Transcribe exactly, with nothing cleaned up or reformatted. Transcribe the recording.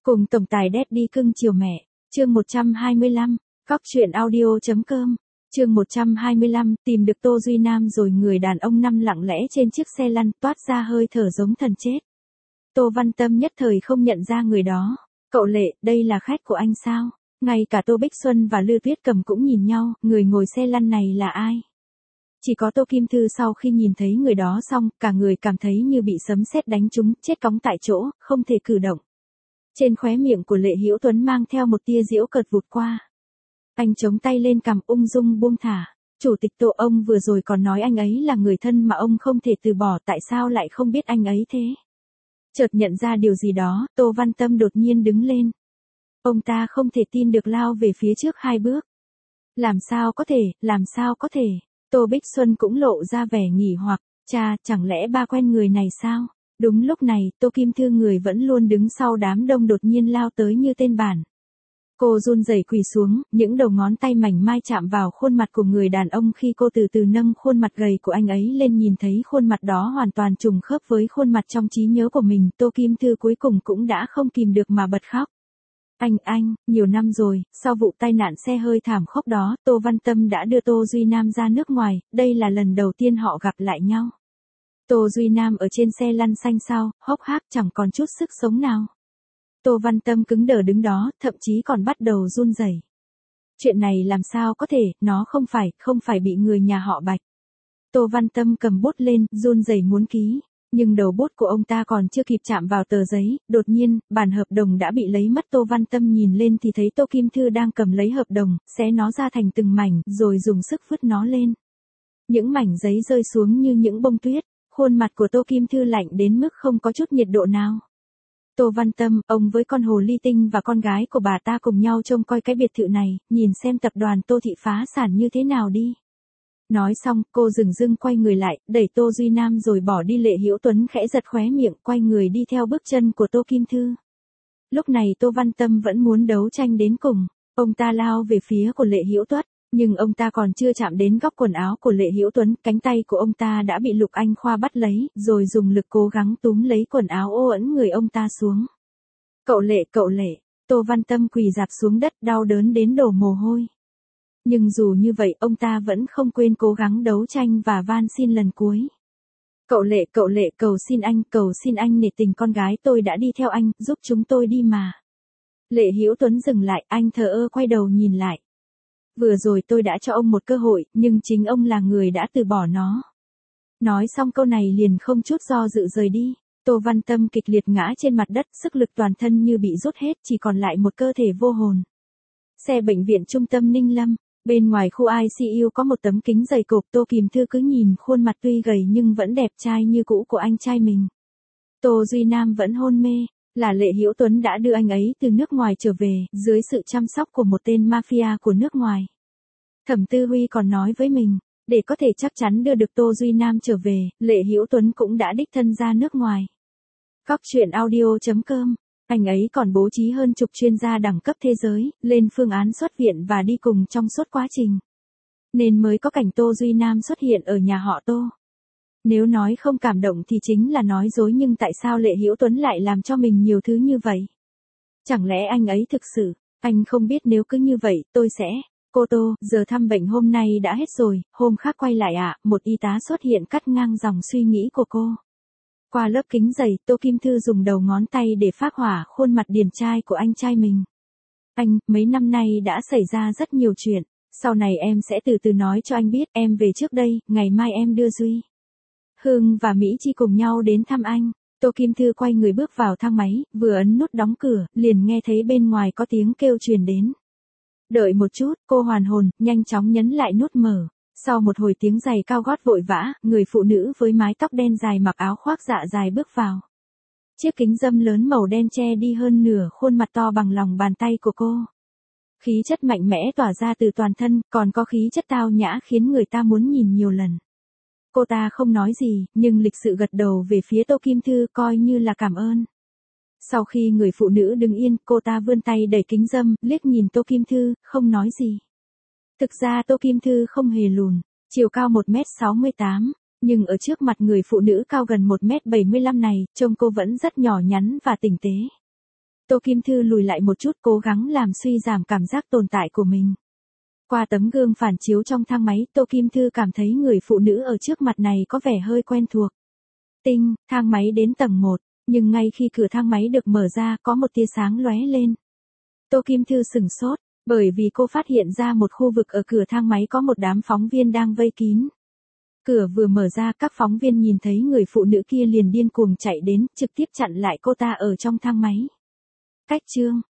Cùng tổng tài Daddy cưng chiều mẹ, chương một trăm hai mươi lăm, Cóc truyện audio.com, chương một trăm hai mươi lăm, tìm được Tô Duy Nam rồi. Người đàn ông nằm lặng lẽ trên chiếc xe lăn toát ra hơi thở giống thần chết. Tô Văn Tâm nhất thời không nhận ra người đó. Cậu Lệ, đây là khách của anh sao? Ngay cả Tô Bích Xuân và Lư Tuyết Cầm cũng nhìn nhau, người ngồi xe lăn này là ai? Chỉ có Tô Kim Thư sau khi nhìn thấy người đó xong, cả người cảm thấy như bị sấm sét đánh trúng, chết cóng tại chỗ, không thể cử động. Trên khóe miệng của Lệ Hữu Tuấn mang theo một tia giễu cợt vụt qua. Anh chống tay lên cằm ung dung buông thả. Chủ tịch Tô, ông vừa rồi còn nói anh ấy là người thân mà ông không thể từ bỏ, tại sao lại không biết anh ấy thế? Chợt nhận ra điều gì đó, Tô Văn Tâm đột nhiên đứng lên. Ông ta không thể tin được lao về phía trước hai bước. Làm sao có thể, làm sao có thể? Tô Bích Xuân cũng lộ ra vẻ nghỉ hoặc, cha, chẳng lẽ ba quen người này sao? Đúng lúc này, Tô Kim Thư người vẫn luôn đứng sau đám đông đột nhiên lao tới như tên bản. Cô run rẩy quỳ xuống, những đầu ngón tay mảnh mai chạm vào khuôn mặt của người đàn ông khi cô từ từ nâng khuôn mặt gầy của anh ấy lên, nhìn thấy khuôn mặt đó hoàn toàn trùng khớp với khuôn mặt trong trí nhớ của mình, Tô Kim Thư cuối cùng cũng đã không kìm được mà bật khóc. Anh, anh, nhiều năm rồi, sau vụ tai nạn xe hơi thảm khốc đó, Tô Văn Tâm đã đưa Tô Duy Nam ra nước ngoài, đây là lần đầu tiên họ gặp lại nhau. Tô Duy Nam ở trên xe lăn xanh xao, hốc hác chẳng còn chút sức sống nào. Tô Văn Tâm cứng đờ đứng đó, thậm chí còn bắt đầu run rẩy. Chuyện này làm sao có thể, nó không phải, không phải bị người nhà họ Bạch. Tô Văn Tâm cầm bút lên, run rẩy muốn ký, nhưng đầu bút của ông ta còn chưa kịp chạm vào tờ giấy, đột nhiên, bản hợp đồng đã bị lấy mất. Tô Văn Tâm nhìn lên thì thấy Tô Kim Thư đang cầm lấy hợp đồng, xé nó ra thành từng mảnh, rồi dùng sức vứt nó lên. Những mảnh giấy rơi xuống như những bông tuyết, khuôn mặt của Tô Kim Thư lạnh đến mức không có chút nhiệt độ nào. Tô Văn Tâm, ông với con hồ ly tinh và con gái của bà ta cùng nhau trông coi cái biệt thự này, nhìn xem tập đoàn Tô Thị phá sản như thế nào đi. Nói xong, cô dừng dưng quay người lại, đẩy Tô Duy Nam rồi bỏ đi. Lệ Hữu Tuấn khẽ giật khóe miệng, quay người đi theo bước chân của Tô Kim Thư. Lúc này Tô Văn Tâm vẫn muốn đấu tranh đến cùng, ông ta lao về phía của Lệ Hữu Tuấn, nhưng ông ta còn chưa chạm đến góc quần áo của Lệ Hữu Tuấn, cánh tay của ông ta đã bị Lục Anh Khoa bắt lấy, rồi dùng lực cố gắng túm lấy quần áo ô ẩn người ông ta xuống. Cậu Lệ, cậu Lệ, Tô Văn Tâm quỳ rạp xuống đất đau đớn đến đổ mồ hôi. Nhưng dù như vậy, ông ta vẫn không quên cố gắng đấu tranh và van xin lần cuối. Cậu Lệ, cậu Lệ, cầu xin anh, cầu xin anh nể tình con gái tôi đã đi theo anh, giúp chúng tôi đi mà. Lệ Hữu Tuấn dừng lại, anh thờ ơ quay đầu nhìn lại. Vừa rồi tôi đã cho ông một cơ hội, nhưng chính ông là người đã từ bỏ nó. Nói xong câu này liền không chút do dự rời đi. Tô Văn Tâm kịch liệt ngã trên mặt đất, sức lực toàn thân như bị rút hết, chỉ còn lại một cơ thể vô hồn. Xe bệnh viện trung tâm Ninh Lâm. Bên ngoài khu i xê u có một tấm kính dày cộp. Tô Kim Thư cứ nhìn khuôn mặt tuy gầy nhưng vẫn đẹp trai như cũ của anh trai mình. Tô Duy Nam vẫn hôn mê, là Lệ Hữu Tuấn đã đưa anh ấy từ nước ngoài trở về, dưới sự chăm sóc của một tên mafia của nước ngoài. Thẩm Tư Huy còn nói với mình, để có thể chắc chắn đưa được Tô Duy Nam trở về, Lệ Hữu Tuấn cũng đã đích thân ra nước ngoài. Cóc truyện audio.com. Anh ấy còn bố trí hơn chục chuyên gia đẳng cấp thế giới, lên phương án xuất viện và đi cùng trong suốt quá trình. Nên mới có cảnh Tô Duy Nam xuất hiện ở nhà họ Tô. Nếu nói không cảm động thì chính là nói dối, nhưng tại sao Lệ Hữu Tuấn lại làm cho mình nhiều thứ như vậy? Chẳng lẽ anh ấy thực sự, anh không biết nếu cứ như vậy, tôi sẽ... Cô Tô, giờ thăm bệnh hôm nay đã hết rồi, hôm khác quay lại ạ, à, một y tá xuất hiện cắt ngang dòng suy nghĩ của cô. Qua lớp kính dày, Tô Kim Thư dùng đầu ngón tay để phác hỏa khuôn mặt điển trai của anh trai mình. Anh, mấy năm nay đã xảy ra rất nhiều chuyện, sau này em sẽ từ từ nói cho anh biết. Em về trước đây, ngày mai em đưa Duy, Hương và Mỹ Chi cùng nhau đến thăm anh. Tô Kim Thư quay người bước vào thang máy, vừa ấn nút đóng cửa, liền nghe thấy bên ngoài có tiếng kêu truyền đến. Đợi một chút, cô hoàn hồn, nhanh chóng nhấn lại nút mở. Sau một hồi tiếng giày cao gót vội vã, người phụ nữ với mái tóc đen dài mặc áo khoác dạ dài bước vào. Chiếc kính râm lớn màu đen che đi hơn nửa khuôn mặt to bằng lòng bàn tay của cô. Khí chất mạnh mẽ tỏa ra từ toàn thân, còn có khí chất tao nhã khiến người ta muốn nhìn nhiều lần. Cô ta không nói gì, nhưng lịch sự gật đầu về phía Tô Kim Thư coi như là cảm ơn. Sau khi người phụ nữ đứng yên, cô ta vươn tay đẩy kính râm, liếc nhìn Tô Kim Thư, không nói gì. Thực ra Tô Kim Thư không hề lùn, chiều cao một mét sáu mươi tám, nhưng ở trước mặt người phụ nữ cao gần một mét bảy mươi lăm này, trông cô vẫn rất nhỏ nhắn và tinh tế. Tô Kim Thư lùi lại một chút, cố gắng làm suy giảm cảm giác tồn tại của mình. Qua tấm gương phản chiếu trong thang máy, Tô Kim Thư cảm thấy người phụ nữ ở trước mặt này có vẻ hơi quen thuộc. Tinh, thang máy đến tầng một, nhưng ngay khi cửa thang máy được mở ra có một tia sáng lóe lên. Tô Kim Thư sửng sốt, bởi vì cô phát hiện ra một khu vực ở cửa thang máy có một đám phóng viên đang vây kín. Cửa vừa mở ra, các phóng viên nhìn thấy người phụ nữ kia liền điên cuồng chạy đến, trực tiếp chặn lại cô ta ở trong thang máy. Cách chương,